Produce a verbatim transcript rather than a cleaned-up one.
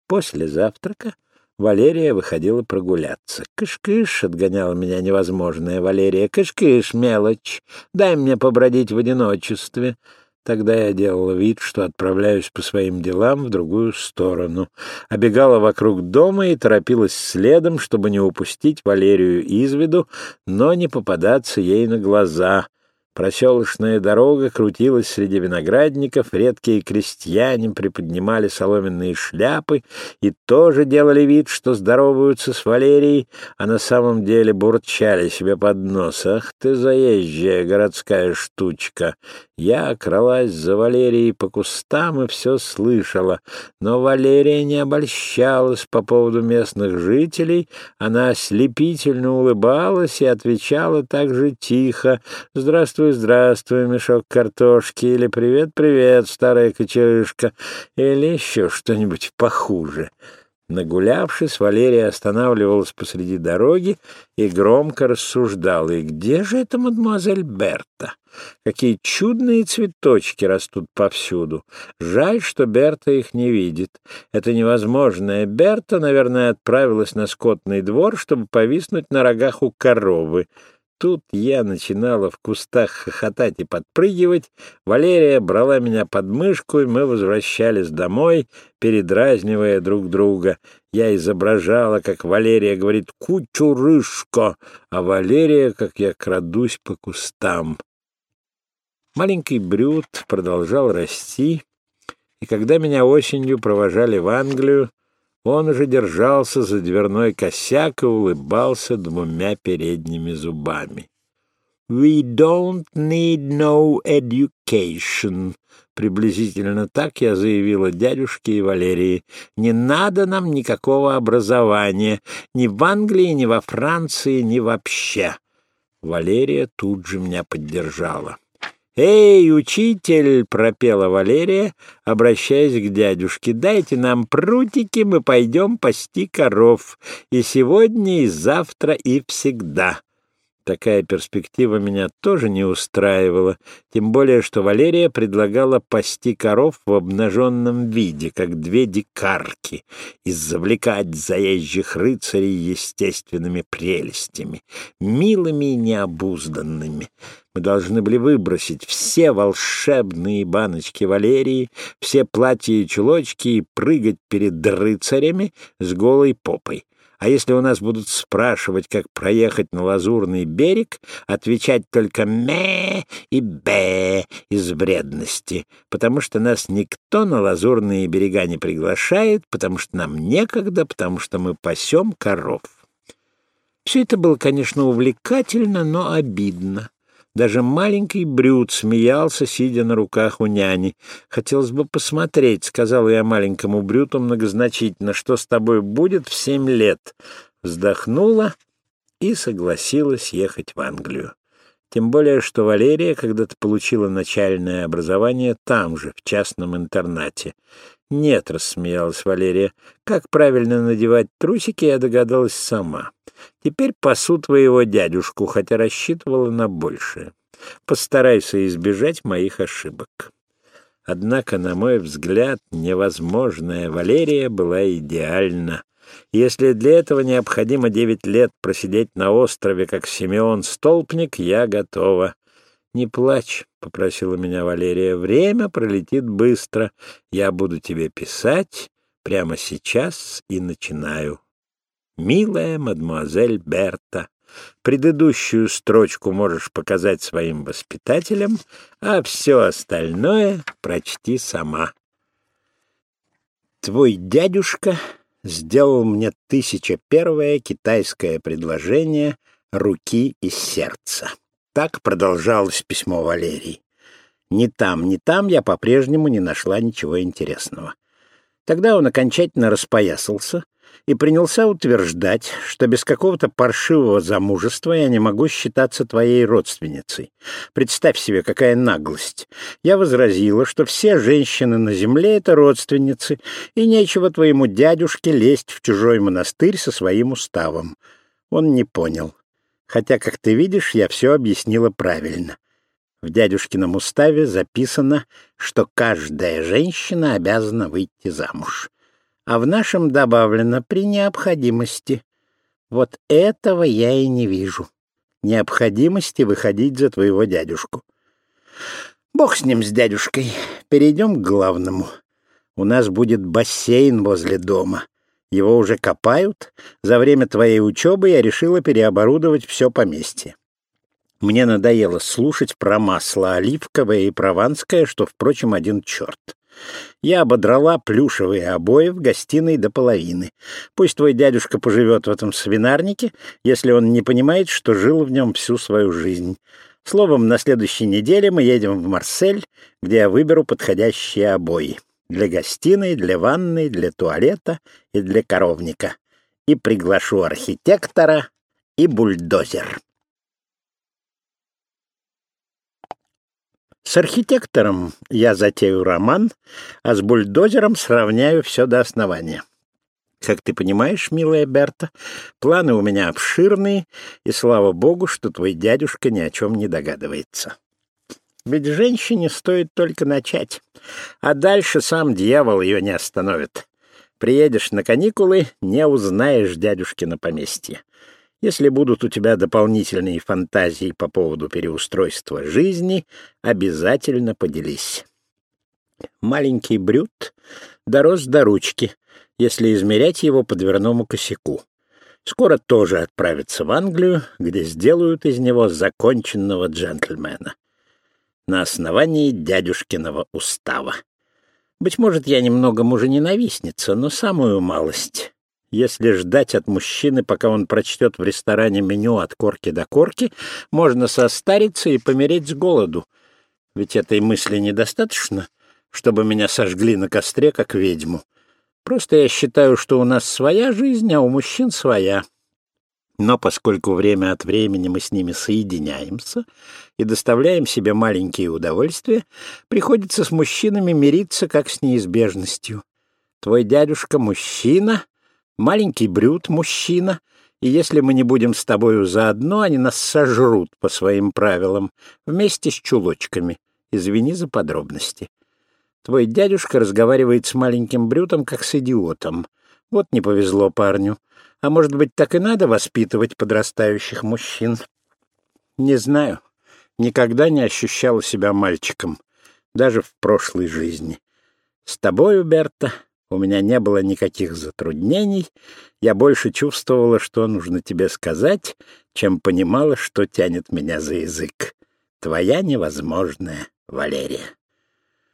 После завтрака Валерия выходила прогуляться. «Кыш-кыш!» — отгоняла меня невозможная Валерия. «Кыш-кыш, мелочь! Дай мне побродить в одиночестве!» Тогда я делала вид, что отправляюсь по своим делам в другую сторону. Обегала вокруг дома и торопилась следом, чтобы не упустить Валерию из виду, но не попадаться ей на глаза. Проселочная дорога крутилась среди виноградников, редкие крестьяне приподнимали соломенные шляпы и тоже делали вид, что здороваются с Валерией, а на самом деле бурчали себе под нос. «Ах ты, заезжая городская штучка!» Я кралась за Валерией по кустам и все слышала, но Валерия не обольщалась по поводу местных жителей, она ослепительно улыбалась и отвечала так же тихо: «Здравствуй, здравствуй, мешок картошки», или «Привет, привет, старая кочерышка», или еще что-нибудь похуже. Нагулявшись, Валерия останавливалась посреди дороги и громко рассуждала: «И где же эта мадемуазель Берта? Какие чудные цветочки растут повсюду! Жаль, что Берта их не видит. Эта невозможная Берта, наверное, отправилась на скотный двор, чтобы повиснуть на рогах у коровы». Тут я начинала в кустах хохотать и подпрыгивать. Валерия брала меня под мышку, и мы возвращались домой, передразнивая друг друга. Я изображала, как Валерия говорит «кучурышка», а Валерия, как я крадусь по кустам. Маленький Брют продолжал расти, и когда меня осенью провожали в Англию, он уже держался за дверной косяк и улыбался двумя передними зубами. «We don't need no education», — приблизительно так я заявила дядюшке и Валерии. «Не надо нам никакого образования, ни в Англии, ни во Франции, ни вообще». Валерия тут же меня поддержала. «Эй, учитель!» — пропела Валерия, обращаясь к дядюшке. «Дайте нам прутики, мы пойдем пасти коров. И сегодня, и завтра, и всегда». Такая перспектива меня тоже не устраивала, тем более что Валерия предлагала пасти коров в обнаженном виде, как две дикарки, и завлекать заезжих рыцарей естественными прелестями, милыми и необузданными. Мы должны были выбросить все волшебные баночки Валерии, все платья и чулочки и прыгать перед рыцарями с голой попой. А если у нас будут спрашивать, как проехать на Лазурный берег, отвечать только «мэ» и «бэ» из вредности, потому что нас никто на Лазурные берега не приглашает, потому что нам некогда, потому что мы пасем коров. Все это было, конечно, увлекательно, но обидно. Даже маленький Брют смеялся, сидя на руках у няни. «Хотелось бы посмотреть», — сказала я маленькому Брюту многозначительно, «что с тобой будет в семь лет». Вздохнула и согласилась ехать в Англию. Тем более, что Валерия когда-то получила начальное образование там же, в частном интернате. «Нет», — рассмеялась Валерия, — «как правильно надевать трусики, я догадалась сама. Теперь пасу твоего дядюшку, хотя рассчитывала на большее. Постарайся избежать моих ошибок». Однако, на мой взгляд, невозможная Валерия была идеальна. Если для этого необходимо девять лет просидеть на острове, как Симеон Столпник, я готова. «Не плачь», — попросила меня Валерия, — «время пролетит быстро. Я буду тебе писать прямо сейчас и начинаю. Милая мадемуазель Берта, предыдущую строчку можешь показать своим воспитателям, а все остальное прочти сама. Твой дядюшка сделал мне тысяча первое китайское предложение руки и сердца». Так продолжалось письмо Валерии. Ни там, ни там я по-прежнему не нашла ничего интересного. Тогда он окончательно распоясался и принялся утверждать, что без какого-то паршивого замужества я не могу считаться твоей родственницей. Представь себе, какая наглость. Я возразила, что все женщины на земле — это родственницы, и нечего твоему дядюшке лезть в чужой монастырь со своим уставом. Он не понял. Хотя, как ты видишь, я все объяснила правильно. В дядюшкином уставе записано, что каждая женщина обязана выйти замуж. а в нашем добавлено «при необходимости». Вот этого я и не вижу. Необходимости выходить за твоего дядюшку. Бог с ним, с дядюшкой. Перейдем к главному. У нас будет бассейн возле дома. Его уже копают. За время твоей учебы я решила переоборудовать все поместье. Мне надоело слушать про масло оливковое и прованское, что, впрочем, один черт. Я ободрала плюшевые обои в гостиной до половины. Пусть твой дядюшка поживет в этом свинарнике, если он не понимает, что жил в нем всю свою жизнь. Словом, на следующей неделе мы едем в Марсель, где я выберу подходящие обои. Для гостиной, для ванной, для туалета и для коровника. И приглашу архитектора и бульдозер. С архитектором я затею роман, а с бульдозером сравняю все до основания. Как ты понимаешь, милая Берта, планы у меня обширные, и слава богу, что твой дядюшка ни о чем не догадывается. Ведь женщине стоит только начать, а дальше сам дьявол ее не остановит. Приедешь на каникулы, не узнаешь дядюшкино поместье. Если будут у тебя дополнительные фантазии по поводу переустройства жизни, обязательно поделись. Маленький Брют дорос до ручки, если измерять его по дверному косяку. Скоро тоже отправится в Англию, где сделают из него законченного джентльмена. На основании дядюшкиного устава. Быть может, я немного мужененавистница, но самую малость. Если ждать от мужчины, пока он прочтет в ресторане меню от корки до корки, можно состариться и помереть с голоду. Ведь этой мысли недостаточно, чтобы меня сожгли на костре, как ведьму. Просто я считаю, что у нас своя жизнь, а у мужчин своя. Но поскольку время от времени мы с ними соединяемся и доставляем себе маленькие удовольствия, приходится с мужчинами мириться как с неизбежностью. Твой дядюшка — мужчина, маленький Брют — мужчина, и если мы не будем с тобою заодно, они нас сожрут по своим правилам, вместе с чулочками. Извини за подробности. Твой дядюшка разговаривает с маленьким Брютом, как с идиотом. Вот не повезло парню. А может быть, так и надо воспитывать подрастающих мужчин? Не знаю. Никогда не ощущала себя мальчиком, даже в прошлой жизни. С тобою, Берта, у меня не было никаких затруднений. Я больше чувствовала, что нужно тебе сказать, чем понимала, что тянет меня за язык. Твоя невозможная Валерия.